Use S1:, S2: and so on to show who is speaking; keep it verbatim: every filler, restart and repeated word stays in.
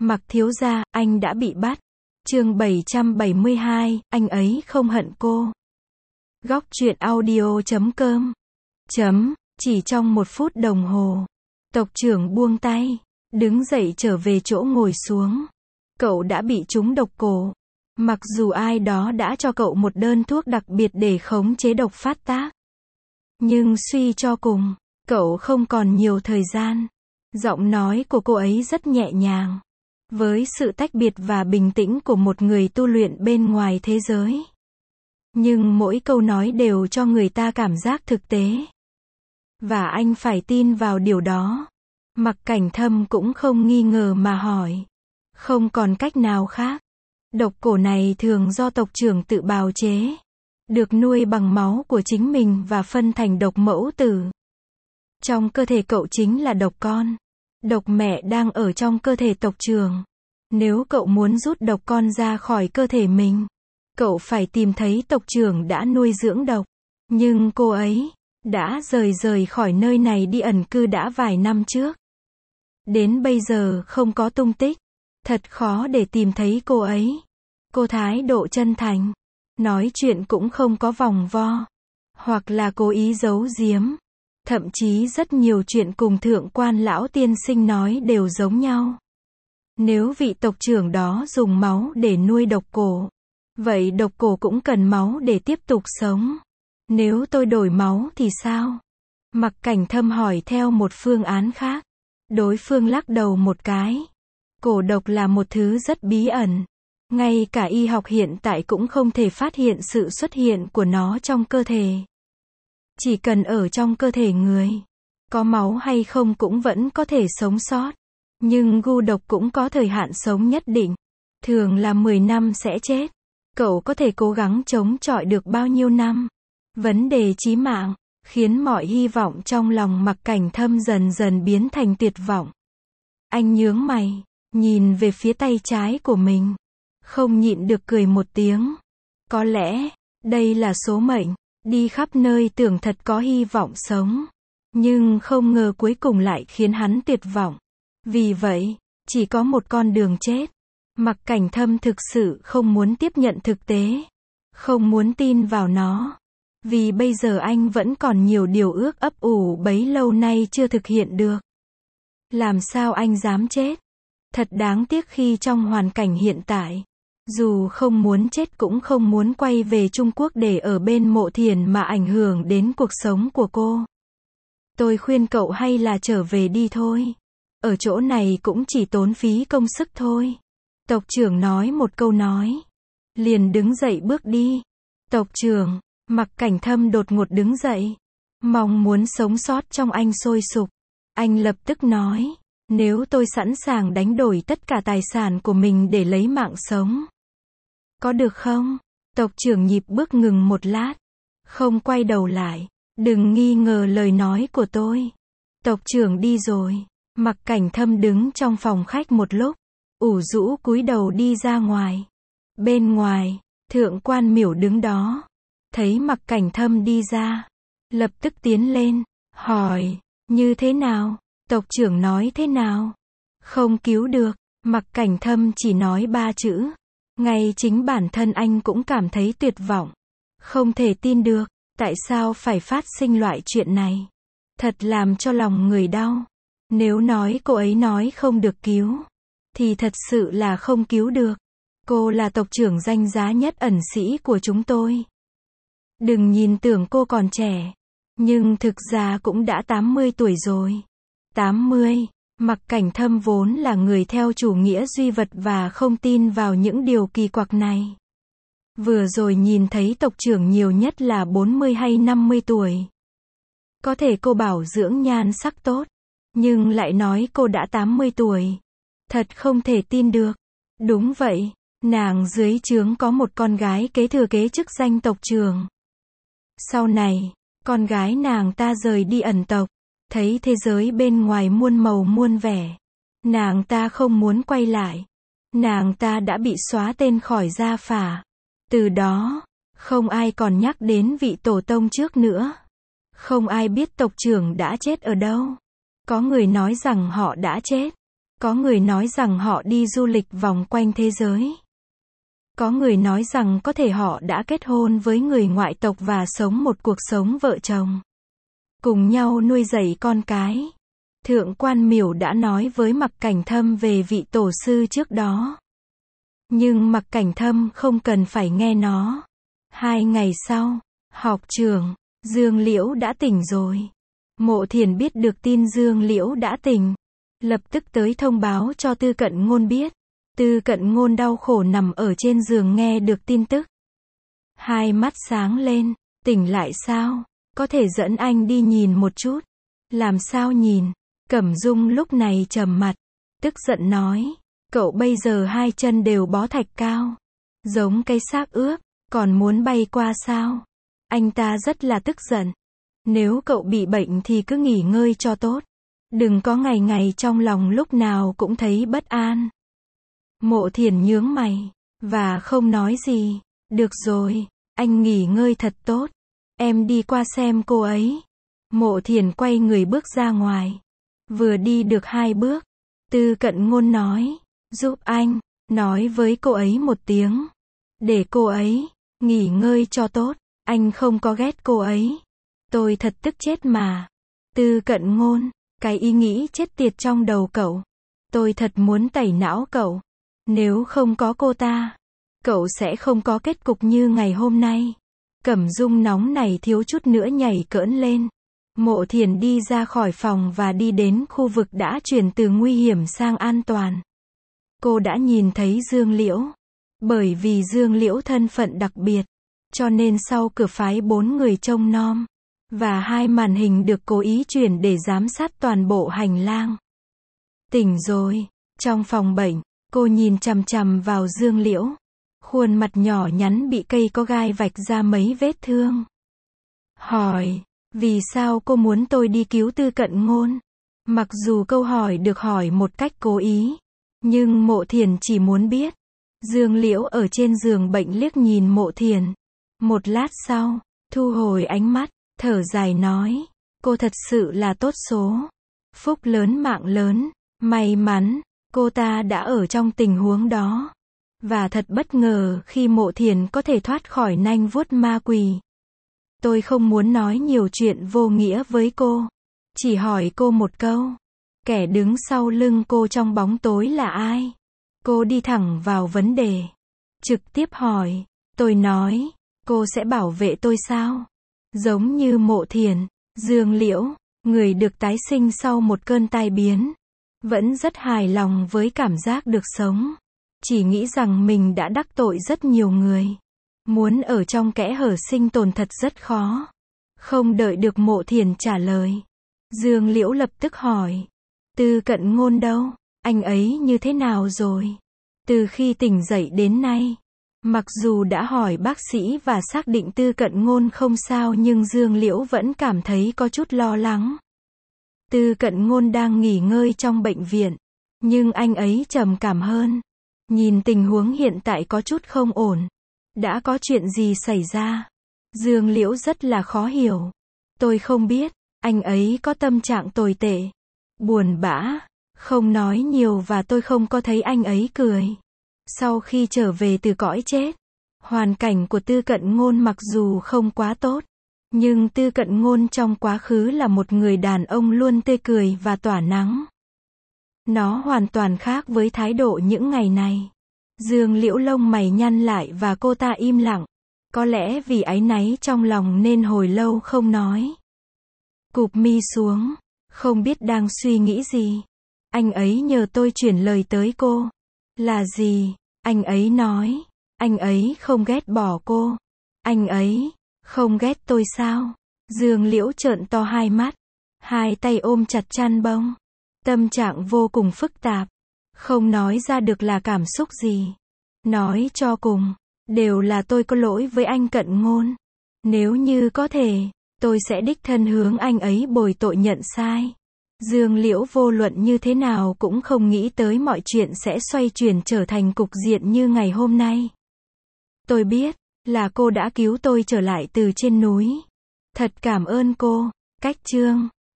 S1: Mặc thiếu gia, anh đã bị bắt. Chương bảy trăm bảy mươi hai, anh ấy không hận cô. Góc truyện audio chấm com. Chấm, chỉ trong một phút đồng hồ. Tộc trưởng buông tay, đứng dậy trở về chỗ ngồi xuống. Cậu đã bị trúng độc cổ. Mặc dù ai đó đã cho cậu một đơn thuốc đặc biệt để khống chế độc phát tác. Nhưng suy cho cùng, cậu không còn nhiều thời gian. Giọng nói của cô ấy rất nhẹ nhàng. Với sự tách biệt và bình tĩnh của một người tu luyện bên ngoài thế giới. Nhưng mỗi câu nói đều cho người ta cảm giác thực tế. Và anh phải tin vào điều đó. Mặc Cảnh Thâm cũng không nghi ngờ mà hỏi. Không còn cách nào khác. Độc cổ này thường do tộc trưởng tự bào chế. Được nuôi bằng máu của chính mình và phân thành độc mẫu tử. Trong cơ thể cậu chính là độc con. Độc mẹ đang ở trong cơ thể tộc trưởng. Nếu cậu muốn rút độc con ra khỏi cơ thể mình, cậu phải tìm thấy tộc trưởng đã nuôi dưỡng độc. Nhưng cô ấy đã rời rời khỏi nơi này đi ẩn cư đã vài năm trước. Đến bây giờ không có tung tích. Thật khó để tìm thấy cô ấy. Cô thái độ chân thành. Nói chuyện cũng không có vòng vo. Hoặc là cố ý giấu giếm. Thậm chí rất nhiều chuyện cùng thượng quan lão tiên sinh nói đều giống nhau. Nếu vị tộc trưởng đó dùng máu để nuôi độc cổ, vậy độc cổ cũng cần máu để tiếp tục sống. Nếu tôi đổi máu thì sao? Mặc Cảnh Thâm hỏi theo một phương án khác. Đối phương lắc đầu một cái. Cổ độc là một thứ rất bí ẩn. Ngay cả y học hiện tại cũng không thể phát hiện sự xuất hiện của nó trong cơ thể. Chỉ cần ở trong cơ thể người, có máu hay không cũng vẫn có thể sống sót. Nhưng gu độc cũng có thời hạn sống nhất định. Thường là mười năm sẽ chết. Cậu có thể cố gắng chống chọi được bao nhiêu năm? Vấn đề chí mạng, khiến mọi hy vọng trong lòng Mặc Cảnh Thâm dần dần biến thành tuyệt vọng. Anh nhướng mày, nhìn về phía tay trái của mình. Không nhịn được cười một tiếng. Có lẽ, đây là số mệnh. Đi khắp nơi tưởng thật có hy vọng sống. Nhưng không ngờ cuối cùng lại khiến hắn tuyệt vọng. Vì vậy, chỉ có một con đường chết. Mặc Cảnh Thâm thực sự không muốn tiếp nhận thực tế. Không muốn tin vào nó. Vì bây giờ anh vẫn còn nhiều điều ước ấp ủ bấy lâu nay chưa thực hiện được. Làm sao anh dám chết? Thật đáng tiếc khi trong hoàn cảnh hiện tại. Dù không muốn chết cũng không muốn quay về Trung Quốc để ở bên Mộ Thiền mà ảnh hưởng đến cuộc sống của cô. Tôi khuyên cậu hay là trở về đi thôi. Ở chỗ này cũng chỉ tốn phí công sức thôi. Tộc trưởng nói một câu nói. Liền đứng dậy bước đi. Tộc trưởng, Mặc Cảnh Thâm đột ngột đứng dậy. Mong muốn sống sót trong anh sôi sục. Anh lập tức nói. Nếu tôi sẵn sàng đánh đổi tất cả tài sản của mình để lấy mạng sống. Có được không? Tộc trưởng nhịp bước ngừng một lát. Không quay đầu lại. Đừng nghi ngờ lời nói của tôi. Tộc trưởng đi rồi. Mặc Cảnh Thâm đứng trong phòng khách một lúc. ủ rũ cúi đầu đi ra ngoài. Bên ngoài, thượng quan miểu đứng đó. Thấy Mặc Cảnh Thâm đi ra. Lập tức tiến lên. Hỏi. Như thế nào? Tộc trưởng nói thế nào? Không cứu được. Mặc Cảnh Thâm chỉ nói ba chữ. Ngay chính bản thân anh cũng cảm thấy tuyệt vọng. Không thể tin được. Tại sao phải phát sinh loại chuyện này? Thật làm cho lòng người đau. Nếu nói cô ấy nói không được cứu, thì thật sự là không cứu được. Cô là tộc trưởng danh giá nhất ẩn sĩ của chúng tôi. Đừng nhìn tưởng cô còn trẻ. Nhưng thực ra cũng đã tám mươi tuổi rồi. tám mươi. Mặc Cảnh Thâm vốn là người theo chủ nghĩa duy vật và không tin vào những điều kỳ quặc này. Vừa rồi nhìn thấy tộc trưởng nhiều nhất là bốn mươi hay năm mươi tuổi. Có thể cô bảo dưỡng nhan sắc tốt. Nhưng lại nói cô đã tám mươi tuổi. Thật không thể tin được. Đúng vậy, nàng dưới trướng có một con gái kế thừa kế chức danh tộc trưởng. Sau này, con gái nàng ta rời đi ẩn tộc. Thấy thế giới bên ngoài muôn màu muôn vẻ. Nàng ta không muốn quay lại. Nàng ta đã bị xóa tên khỏi gia phả. Từ đó, không ai còn nhắc đến vị tổ tông trước nữa. Không ai biết tộc trưởng đã chết ở đâu. Có người nói rằng họ đã chết. Có người nói rằng họ đi du lịch vòng quanh thế giới. Có người nói rằng có thể họ đã kết hôn với người ngoại tộc và sống một cuộc sống vợ chồng. Cùng nhau nuôi dạy con cái. Thượng quan Miểu đã nói với Mạc Cảnh Thâm về vị tổ sư trước đó. Nhưng Mạc Cảnh Thâm không cần phải nghe nó. Hai ngày sau, học trường, Dương Liễu đã tỉnh rồi. Mộ Thiền biết được tin Dương Liễu đã tỉnh. Lập tức tới thông báo cho Tư Cận Ngôn biết. Tư Cận Ngôn đau khổ nằm ở trên giường nghe được tin tức. Hai mắt sáng lên, tỉnh lại sao? Có thể dẫn anh đi nhìn một chút. Làm sao nhìn? Cẩm Dung lúc này trầm mặt, tức giận nói, cậu bây giờ hai chân đều bó thạch cao, giống cây xác ướp, còn muốn bay qua sao? Anh ta rất là tức giận. Nếu cậu bị bệnh thì cứ nghỉ ngơi cho tốt. Đừng có ngày ngày trong lòng lúc nào cũng thấy bất an. Mộ Thiền nhướng mày, và không nói gì. Được rồi, anh nghỉ ngơi thật tốt. Em đi qua xem cô ấy. Mộ Thiền quay người bước ra ngoài. Vừa đi được hai bước, Tư Cận Ngôn nói, giúp anh, nói với cô ấy một tiếng. Để cô ấy, nghỉ ngơi cho tốt. Anh không có ghét cô ấy. Tôi thật tức chết mà. Tư Cận Ngôn, cái ý nghĩ chết tiệt trong đầu cậu. Tôi thật muốn tẩy não cậu. Nếu không có cô ta, cậu sẽ không có kết cục như ngày hôm nay. Cẩm Dung nóng này thiếu chút nữa nhảy cỡn lên. Mộ Thiền đi ra khỏi phòng và đi đến khu vực đã chuyển từ nguy hiểm sang an toàn. Cô đã nhìn thấy Dương Liễu. Bởi vì Dương Liễu thân phận đặc biệt, cho nên sau cửa phái bốn người trông nom. Và hai màn hình được cố ý chuyển để giám sát toàn bộ hành lang. Tỉnh rồi. Trong phòng bệnh, cô nhìn chằm chằm vào Dương Liễu. Khuôn mặt nhỏ nhắn bị cây có gai vạch ra mấy vết thương. Hỏi, vì sao cô muốn tôi đi cứu Tư Cận Ngôn? Mặc dù câu hỏi được hỏi một cách cố ý, nhưng Mộ Thiền chỉ muốn biết. Dương Liễu ở trên giường bệnh liếc nhìn Mộ Thiền. Một lát sau, thu hồi ánh mắt, thở dài nói, cô thật sự là tốt số. Phúc lớn mạng lớn, may mắn, cô ta đã ở trong tình huống đó. Và thật bất ngờ khi Mộ Thiền có thể thoát khỏi nanh vuốt ma quỷ. Tôi không muốn nói nhiều chuyện vô nghĩa với cô. Chỉ hỏi cô một câu. Kẻ đứng sau lưng cô trong bóng tối là ai? Cô đi thẳng vào vấn đề. Trực tiếp hỏi. Tôi nói, cô sẽ bảo vệ tôi sao? Giống như Mộ Thiền, Dương Liễu, người được tái sinh sau một cơn tai biến. Vẫn rất hài lòng với cảm giác được sống. Chỉ nghĩ rằng mình đã đắc tội rất nhiều người. Muốn ở trong kẽ hở sinh tồn thật rất khó. Không đợi được Mộ Thiền trả lời. Dương Liễu lập tức hỏi. Tư Cận Ngôn đâu? Anh ấy như thế nào rồi? Từ khi tỉnh dậy đến nay, mặc dù đã hỏi bác sĩ và xác định Tư Cận Ngôn không sao nhưng Dương Liễu vẫn cảm thấy có chút lo lắng. Tư Cận Ngôn đang nghỉ ngơi trong bệnh viện, nhưng anh ấy trầm cảm hơn. Nhìn tình huống hiện tại có chút không ổn. Đã có chuyện gì xảy ra? Dương Liễu rất là khó hiểu. Tôi không biết, anh ấy có tâm trạng tồi tệ, buồn bã, không nói nhiều và tôi không có thấy anh ấy cười. Sau khi trở về từ cõi chết, hoàn cảnh của Tư Cận Ngôn mặc dù không quá tốt, nhưng Tư Cận Ngôn trong quá khứ là một người đàn ông luôn tươi cười và tỏa nắng. Nó hoàn toàn khác với thái độ những ngày này. Dương Liễu lông mày nhăn lại và cô ta im lặng. Có lẽ vì áy náy trong lòng nên hồi lâu không nói. Cụp mi xuống, không biết đang suy nghĩ gì. Anh ấy nhờ tôi chuyển lời tới cô. Là gì? Anh ấy nói, anh ấy không ghét bỏ cô. Anh ấy không ghét tôi sao? Dương Liễu trợn to hai mắt, hai tay ôm chặt chăn bông. Tâm trạng vô cùng phức tạp, không nói ra được là cảm xúc gì. Nói cho cùng, đều là tôi có lỗi với anh Cận Ngôn. Nếu như có thể, tôi sẽ đích thân hướng anh ấy bồi tội nhận sai. Dương Liễu vô luận như thế nào cũng không nghĩ tới mọi chuyện sẽ xoay chuyển trở thành cục diện như ngày hôm nay. Tôi biết, là cô đã cứu tôi trở lại từ trên núi. Thật cảm ơn cô. Cách chương